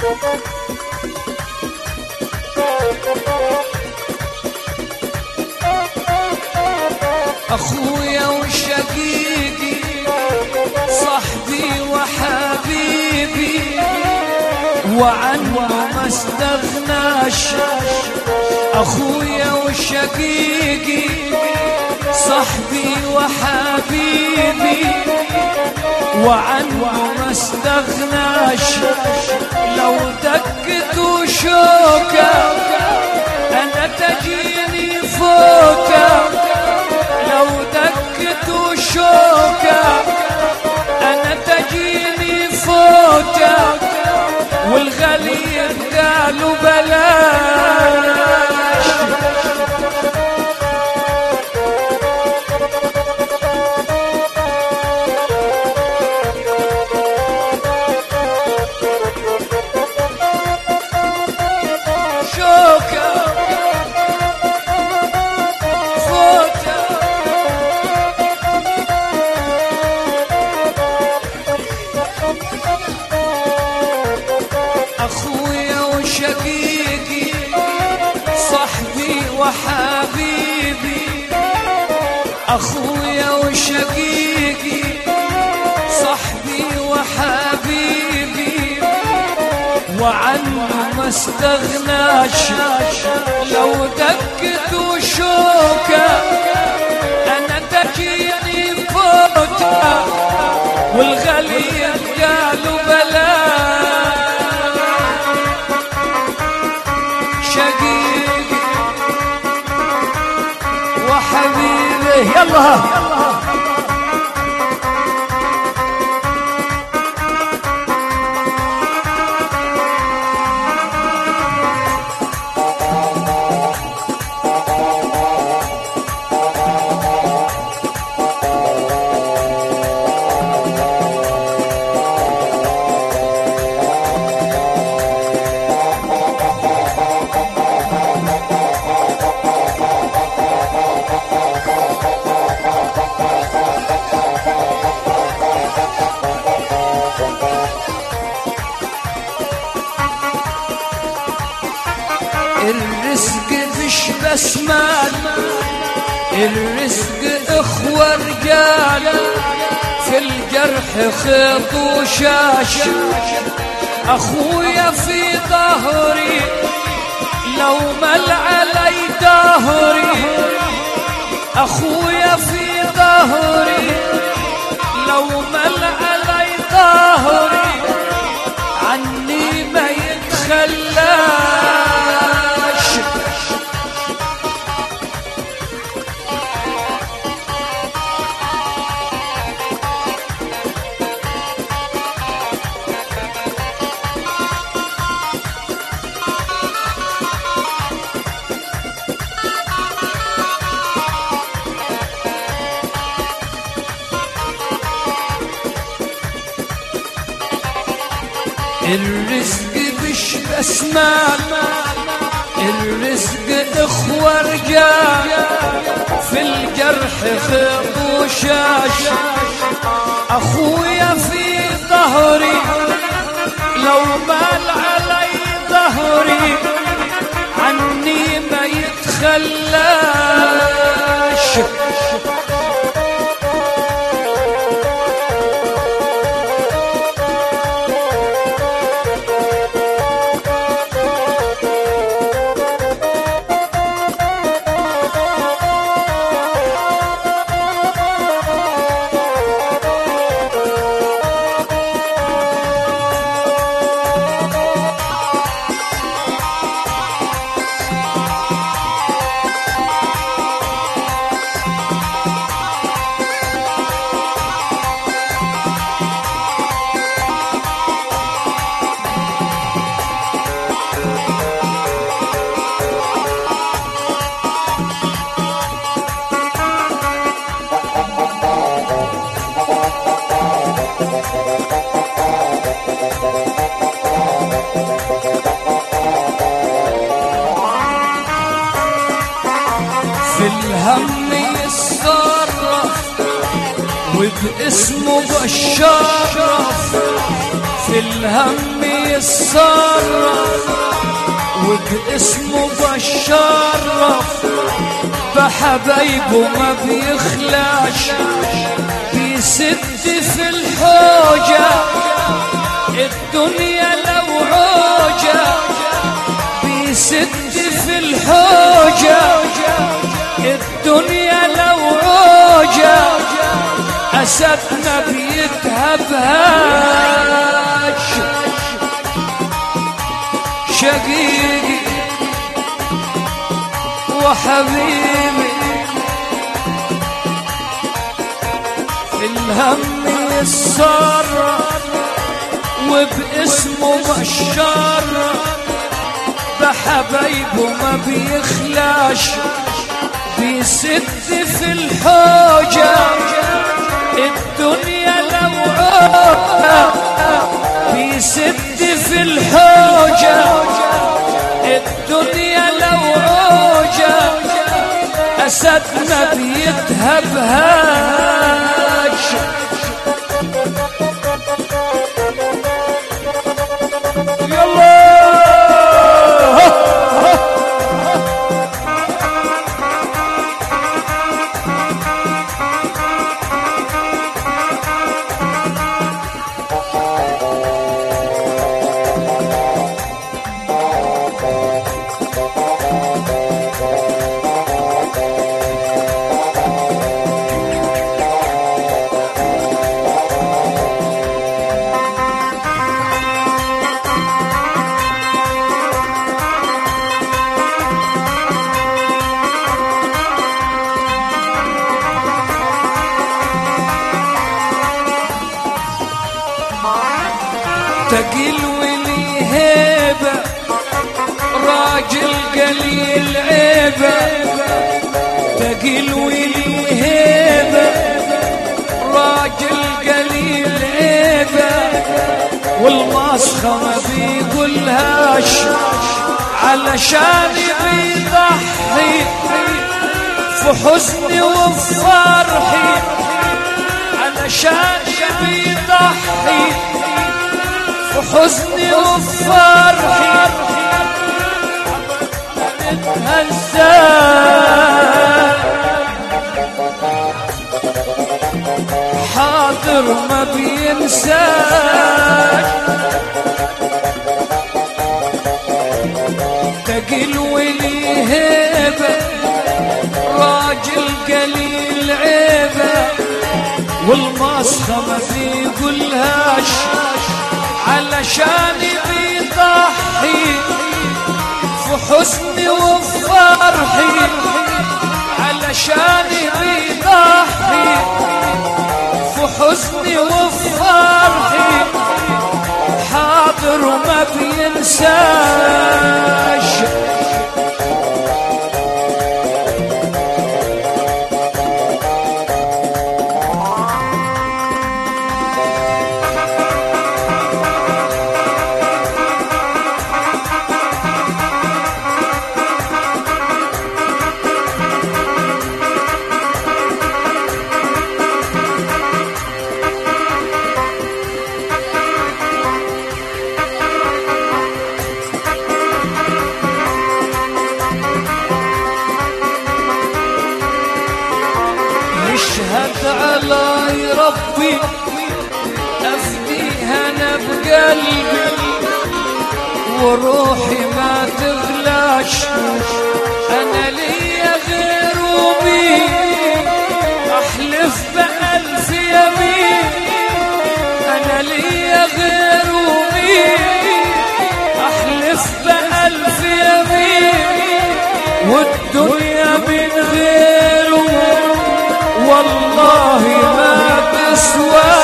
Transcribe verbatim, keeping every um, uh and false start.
أخويا وشقيقي صاحبي وحبيبي وعنه ما استغناش. أخويا وشقيقي صاحبي وحبيبي وعنه ما استغناش. لو دكت وشوكة أنا تجيني فوكة. لو دكت وشوكة أنا تجيني فوكة. والغليل قالوا بلاش. شوكة فوكة أخويا وشقيقي صاحبي وحبيبي. أخويا وشقيقي صاحبي وحبيبي وعنه ما استغناش. لو دكت وشوكة أنا تجيني فوكة. والغليل قالوا بلاش. شقيقي وحبيبي يلا الرزق مش بس مال. الرزق اخوة رجال في الجرح خيط وشاش. اخويا في ظهري لو مل علي ظهري. اخويا في ظهري لو مل علي ظهري. عني ما يتخلاش. الرزق مش بس مال. الرزق اخوة رجال في الجرح خيط وشاش. اخويا في ظهري لو مال علي ظهري. عني ما يتخلاش. في الهم يتصرف وباسمه بشرف، في الهم يتصرف يتصرف وباسمه بشرف بحبايبه ما بيخلاش بيسد في الحوجة الدنيا لو عوجة بيسد في الحوجة الدنيا لو عوجة أسدنا بيتهبهاش شقيقي وحبيبي في الهم يتصرف وباسمه بشرف بحبايبه ما بيخلاش بيسد في الحوجة الدنيا لو عوجة بيسد في الحوجة الدنيا لو عوجة أسدنا بيتهبهاش تقيل ولي هيبة راجل قليل عيبة تقيل ولي هيبة راجل قليل عيبة والمسخة ما بيقولهاش علشان بيضحي في حزني وفي فرحي علشان بيضحي وحزني وفرحي هزاك حاضر ما بينساك تقيل ولي هيبة راجل قليل عيبة والمسخة ما بيقولهاش علشان بيضحي في حزني وفي فرحي علشان بيضحي في حزني وفي فرحي حاضر وما بينساش اشهد علي ربي افديها انا بقلبي وروحي ما تغلاش انا ليا غير ومين احلف بألف يمين انا ليا غير ومين احلف بألف يمين والدنيا من غيره والله ما تسوى